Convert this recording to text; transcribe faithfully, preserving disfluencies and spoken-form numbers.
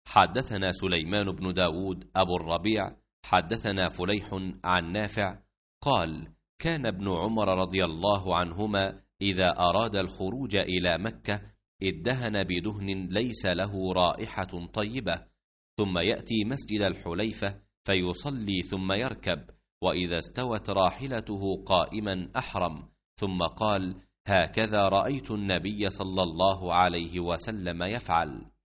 حدثنا سليمان بن داود أبو الربيع حدثنا فليح عن نافع قال: كان ابن عمر رضي الله عنهما إذا أراد الخروج إلى مكة ادهن بدهن ليس له رائحة طيبة، ثم يأتي مسجد الحليفة فيصلي ثم يركب، وإذا استوت راحلته قائما أحرم، ثم قال: هكذا رأيت النبي صلى الله عليه وسلم يفعل.